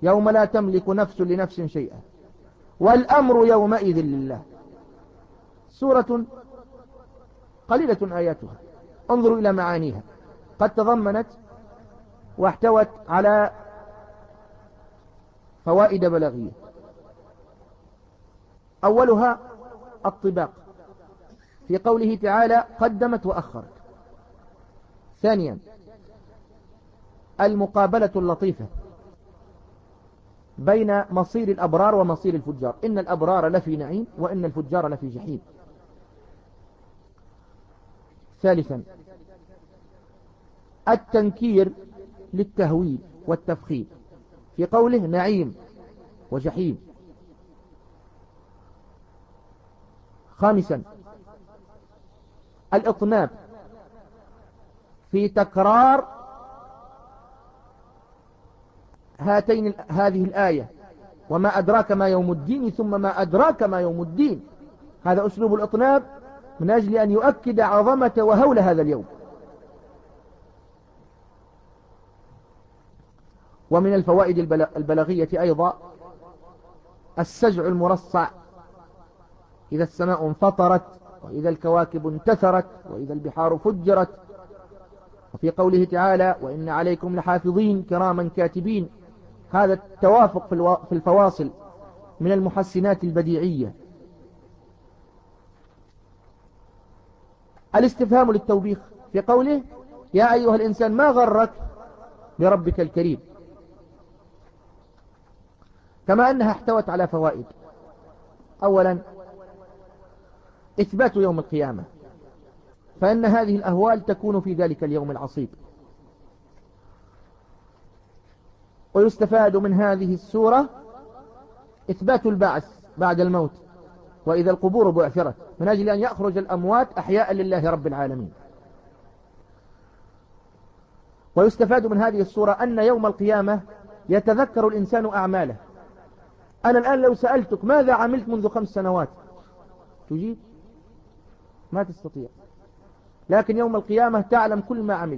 يوم لا تملك نفس لنفس شيئا والأمر يومئذ لله. سورة قليلة آياتها، انظروا إلى معانيها، قد تضمنت واحتوت على فوائد بلاغية. أولها الطباق في قوله تعالى قدمت وأخرت. ثانيا المقابلة اللطيفة بين مصير الأبرار ومصير الفجار، إن الأبرار لفي نعيم وإن الفجار لفي جحيم. ثالثا التنكير للتهويل والتفخيم في قوله نعيم وجحيم. خامسا الإطناب في تكرار هاتين هذه الآية وما أدراك ما يوم الدين ثم ما أدراك ما يوم الدين. هذا أسلوب الإطناب من أجل أن يؤكد عظمة وهول هذا اليوم. ومن الفوائد البلاغية أيضا السجع المرصع، إذا السماء انفطرت وإذا الكواكب انتثرت وإذا البحار فجرت. وفي قوله تعالى وإن عليكم لحافظين كراما كاتبين، هذا التوافق في الفواصل من المحسنات البديعية. الاستفهام للتوبيخ في قوله يا أيها الإنسان ما غرك بربك الكريم، كما أنها احتوت على فوائد. أولا إثبات يوم القيامة، فإن هذه الأهوال تكون في ذلك اليوم العصيب. ويستفاد من هذه السورة إثبات البعث بعد الموت وإذا القبور بعثرت، من أجل أن يخرج الأموات أحياء لله رب العالمين. ويستفاد من هذه السورة أن يوم القيامة يتذكر الإنسان أعماله. أنا الآن لو سألتك ماذا عملت منذ خمس سنوات تجيب؟ ما تستطيع. لكن يوم القيامة تعلم كل ما عملت.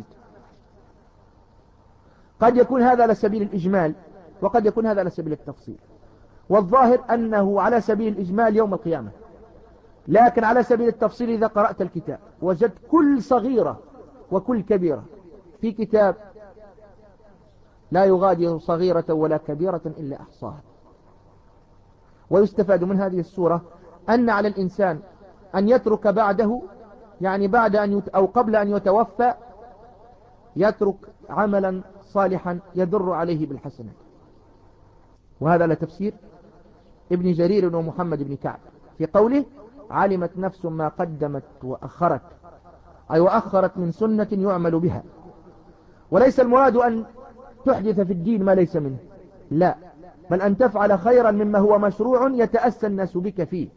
قد يكون هذا على سبيل الإجمال وقد يكون هذا على سبيل التفصيل، والظاهر أنه على سبيل الإجمال يوم القيامة، لكن على سبيل التفصيل إذا قرأت الكتاب وجدت كل صغيرة وكل كبيرة في كتاب لا يغادر صغيرة ولا كبيرة إلا أحصاها. ويستفاد من هذه السورة أن على الإنسان أن يترك بعده، يعني بعد أن يت... أو قبل أن يتوفى يترك عملا صالحا يدر عليه بالحسنات. وهذا لتفسير ابن جرير ومحمد بن كعب في قوله علمت نفس ما قدمت وأخرت، أي وأخرت من سنة يعمل بها. وليس المراد أن تحدث في الدين ما ليس منه، لا، بل أن تفعل خيرا مما هو مشروع يتأسى الناس بك فيه.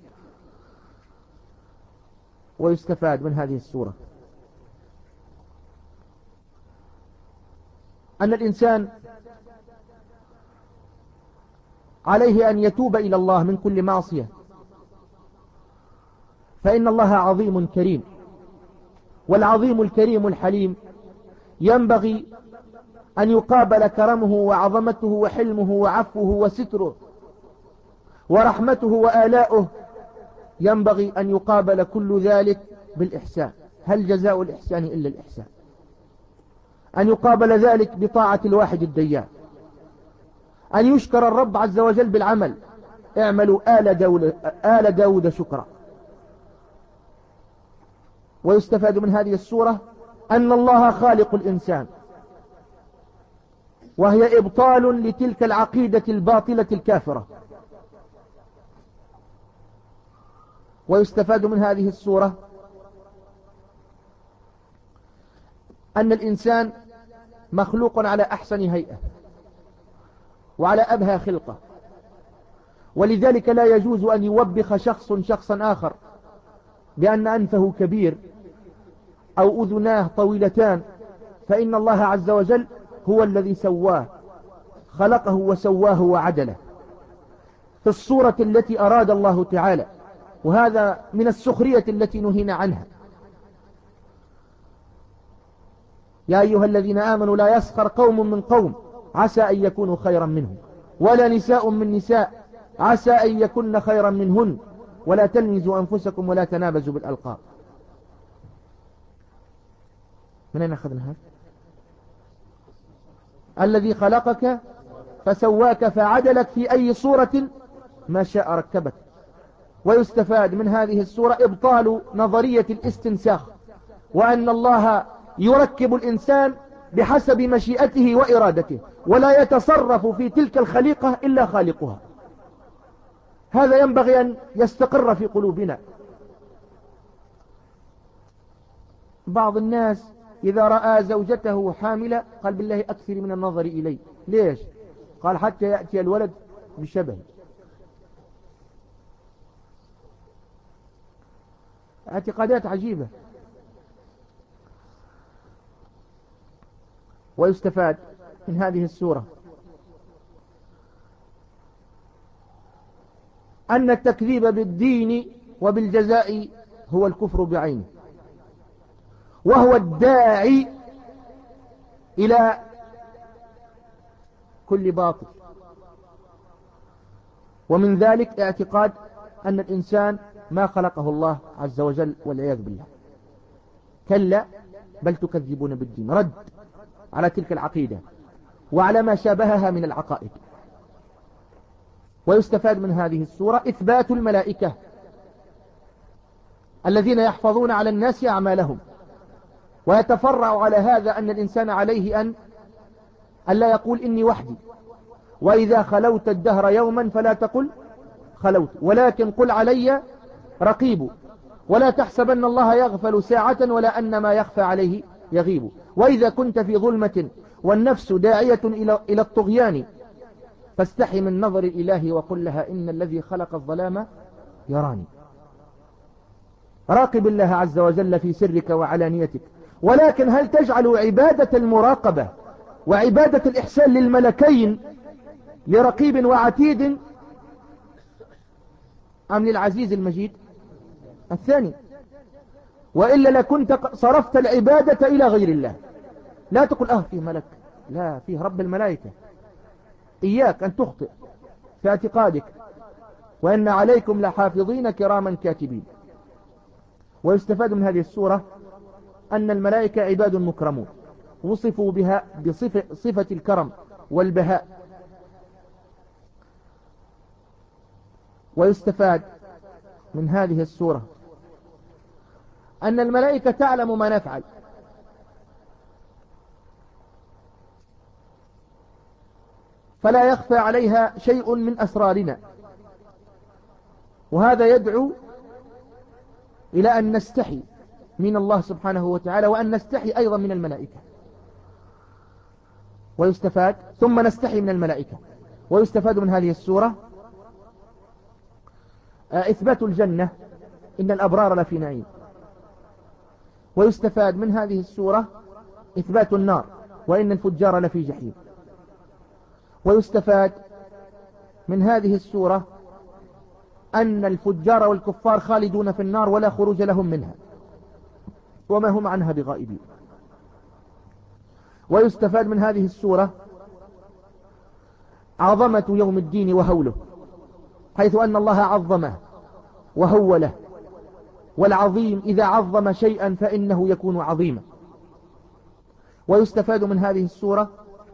ويستفاد من هذه السورة أن الإنسان عليه أن يتوب إلى الله من كل معصية، فإن الله عظيم كريم، والعظيم الكريم الحليم ينبغي أن يقابل كرمه وعظمته وحلمه وعفوه وستره ورحمته وآلاؤه، ينبغي أن يقابل كل ذلك بالإحسان. هل جزاء الإحسان إلا الإحسان؟ أن يقابل ذلك بطاعة الواحد الديان، أن يشكر الرب عز وجل بالعمل، اعملوا آل داود, آل داود شكرا. ويستفاد من هذه السورة أن الله خالق الإنسان، وهي إبطال لتلك العقيدة الباطلة الكافرة. ويستفاد من هذه السورة أن الإنسان مخلوق على أحسن هيئة وعلى أبهى خلقة، ولذلك لا يجوز أن يوبخ شخص شخصا آخر بأن أنفه كبير أو أذناه طويلتان، فإن الله عز وجل هو الذي سواه، خلقه وسواه وعدله في الصورة التي أراد الله تعالى، وهذا من السخرية التي نهينا عنها. يا أيها الذين آمنوا لا يسخر قوم من قوم عسى أن يكونوا خيرا منهم ولا نساء من نساء عسى أن يكن خيرا منهن ولا تلمزوا أنفسكم ولا تنابزوا بالألقاب. من أين أخذنا هذا؟ الذي خلقك فسواك فعدلك في أي صورة ما شاء ركبك. ويستفاد من هذه السورة إبطال نظرية الاستنساخ، وأن الله يركب الإنسان بحسب مشيئته وإرادته، ولا يتصرف في تلك الخليقة إلا خالقها. هذا ينبغي أن يستقر في قلوبنا. بعض الناس إذا رأى زوجته حاملة قال بالله أكثر من النظر إلي. ليش؟ قال حتى يأتي الولد بشبه. اعتقادات عجيبة. ويستفاد من هذه السورة أن التكذيب بالدين وبالجزاء هو الكفر بعينه، وهو الداعي إلى كل باطل. ومن ذلك اعتقاد أن الإنسان ما خلقه الله عز وجل والعياذ بالله. كلا بل تكذبون بالدين، رد على تلك العقيدة وعلى ما شابهها من العقائد. ويستفاد من هذه السورة إثبات الملائكة الذين يحفظون على الناس أعمالهم. ويتفرع على هذا أن الإنسان عليه أن ألا يقول إني وحدي، وإذا خلوت الدهر يوما فلا تقل خلوت، ولكن قل علي رقيب، ولا تحسبن الله يغفل ساعة ولا أن ما يخفى عليه يغيب. وإذا كنت في ظلمة والنفس داعية إلى الطغيان فاستحي من نظر الإله وقل لها إن الذي خلق الظلام يراني. راقب الله عز وجل في سرك وعلانيتك. ولكن هل تجعل عبادة المراقبة وعبادة الإحسان للملكين لرقيب وعتيد أم للعزيز المجيد؟ الثاني. وإلا لكنت صرفت العبادة إلى غير الله. لا تقول آه فيه ملك، لا، فيه رب الملائكة. إياك أن تخطئ في اعتقادك. وإن عليكم لحافظين كراما كاتبين. ويستفاد من هذه السورة أن الملائكة عباد مكرمون، وصفوا بها بصفة صفة الكرم والبهاء. ويستفاد من هذه السورة أن الملائكة تعلم ما نفعل، فلا يخفى عليها شيء من أسرارنا. وهذا يدعو إلى أن نستحي من الله سبحانه وتعالى، وأن نستحي أيضا من الملائكة. ويستفاد ثم نستحي من الملائكة. ويستفاد من هذه السورة إثبات الجنة، إن الأبرار لفي نعيم. ويستفاد من هذه السورة إثبات النار، وإن الفجار لفي جحيم. ويستفاد من هذه السورة أن الفجار والكفار خالدون في النار ولا خروج لهم منها، وما هم عنها بغائبين. ويستفاد من هذه السورة عظمة يوم الدين وهوله، حيث أن الله عظمه وهوله، والعظيم إذا عظم شيئا فإنه يكون عظيما. ويستفاد من هذه السورة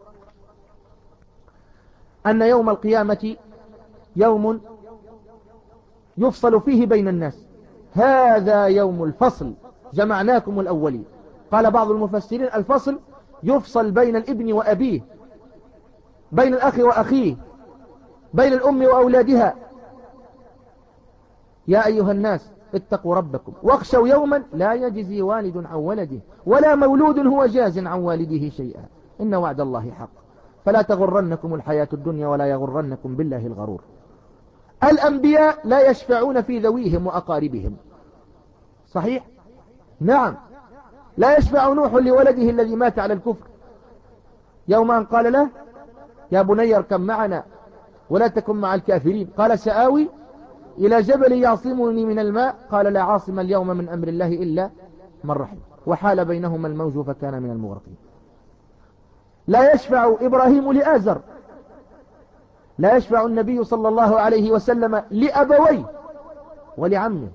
أن يوم القيامة يوم يفصل فيه بين الناس، هذا يوم الفصل جمعناكم الأولين. قال بعض المفسرين الفصل يفصل بين الابن وأبيه، بين الأخ وأخيه، بين الأم وأولادها. يا أيها الناس اتقوا ربكم واخشوا يوما لا يجزي والد عن ولده ولا مولود هو جاز عن والده شيئا إن وعد الله حق فلا تغرنكم الحياة الدنيا ولا يغرنكم بالله الغرور. الأنبياء لا يشفعون في ذويهم وأقاربهم، صحيح؟ نعم. لا يشفع نوح لولده الذي مات على الكفر يوم أن قال له يا بني اركب معنا ولا تكن مع الكافرين، قال سآوي إلى جبل يعصمني من الماء، قال لا عاصم اليوم من أمر الله إلا من رحم، وحال بينهما الموج فكان من المغرقين. لا يشفع إبراهيم لآزر لا يشفع النبي صلى الله عليه وسلم لأبويه ولعمه.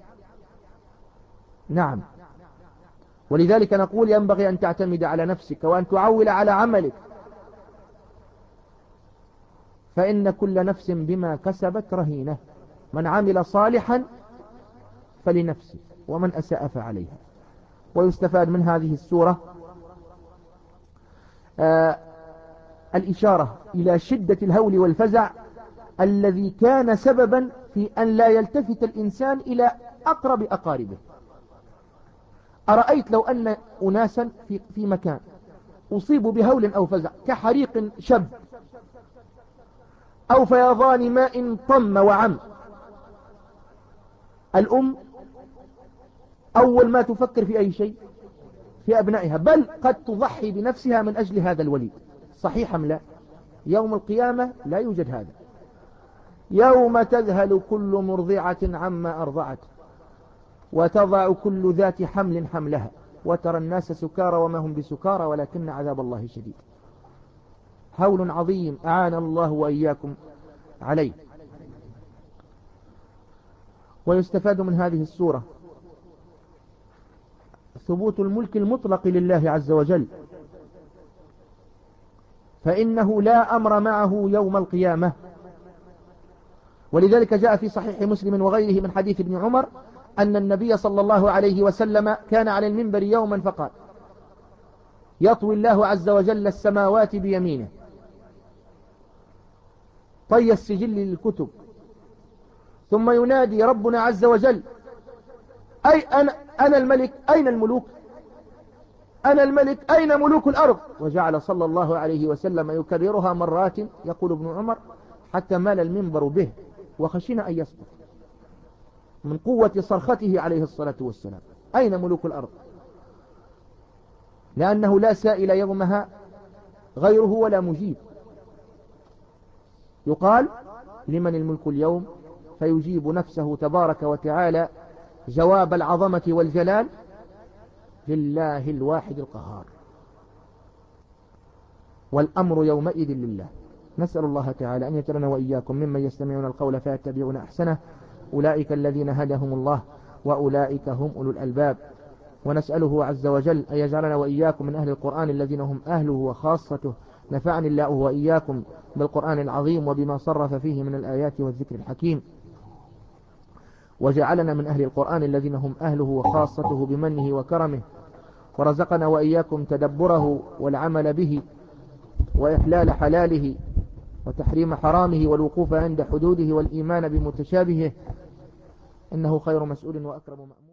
نعم. ولذلك نقول ينبغي أن تعتمد على نفسك وأن تعول على عملك، فإن كل نفس بما كسبت رهينة، من عمل صالحا فلنفسه ومن أساء فعليها. ويستفاد من هذه السورة آه الإشارة إلى شدة الهول والفزع الذي كان سببا في أن لا يلتفت الإنسان إلى أقرب أقاربه. أرأيت لو أن أناسا في, في مكان أصيبوا بهول أو فزع كحريق شب أو فيضان ماء طم وعم، الأم أول ما تفكر في أي شيء؟ في أبنائها، بل قد تضحي بنفسها من أجل هذا الوليد. صحيح أم لا؟ يوم القيامة لا يوجد هذا. يوم تذهل كل مرضعة عما أرضعت وتضع كل ذات حمل حملها وترى الناس سكارى وما هم بسكارى ولكن عذاب الله شديد. هول عظيم أعان الله وإياكم عليه. ويستفاد من هذه السورة ثبوت الملك المطلق لله عز وجل، فإنه لا أمر معه يوم القيامة. ولذلك جاء في صحيح مسلم وغيره من حديث ابن عمر أن النبي صلى الله عليه وسلم كان على المنبر يوما فقال: يطوي الله عز وجل السماوات بيمينه طي السجل للكتب، ثم ينادي ربنا عز وجل: أي أنا, أنا الملك أين الملوك؟ أنا الملك أين ملوك الأرض؟ وجعل صلى الله عليه وسلم يكررها مرات، يقول ابن عمر: حتى مال المنبر به وخشينا أن يسقط من قوة صرخته عليه الصلاة والسلام: أين ملوك الأرض؟ لأنه لا سائل يومها غيره ولا مجيب. يقال: لمن الملك اليوم؟ فيجيب نفسه تبارك وتعالى جواب العظمة والجلال: لله الواحد القهار. والأمر يومئذ لله. نسأل الله تعالى أن يجعلنا وإياكم ممن يستمعون القول فيتبعون أحسنه، أولئك الذين هداهم الله وأولئك هم أولو الألباب. ونسأله عز وجل أن يجعلنا وإياكم من أهل القرآن الذين هم أهله وخاصته. نفعني الله وإياكم بالقرآن العظيم وبما صرف فيه من الآيات والذكر الحكيم، وجعلنا من أهل القرآن الذين هم أهله وخاصته بمنه وكرمه، ورزقنا وإياكم تدبره والعمل به وإحلال حلاله وتحريم حرامه والوقوف عند حدوده والإيمان بمتشابهه، إنه خير مسؤول وأكرم مأمون.